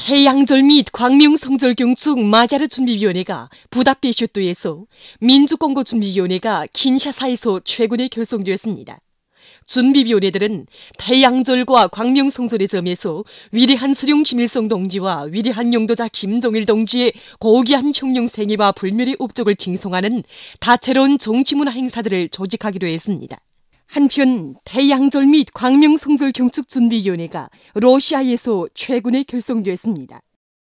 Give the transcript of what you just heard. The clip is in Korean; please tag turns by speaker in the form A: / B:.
A: 태양절 및 광명성절 경축 마자르 준비위원회가 부다페슈트에서 민주공고준비위원회가 킨샤사에서 최근에 결성되었습니다. 준비위원회들은 태양절과 광명성절의 점에서 위대한 수령 김일성 동지와 위대한 영도자 김정일 동지의 고귀한 혁명 생애와 불멸의 업적을 징송하는 다채로운 정치문화 행사들을 조직하기로 했습니다. 한편 태양절 및 광명성절 경축준비위원회가 러시아에서 최근에 결성됐습니다.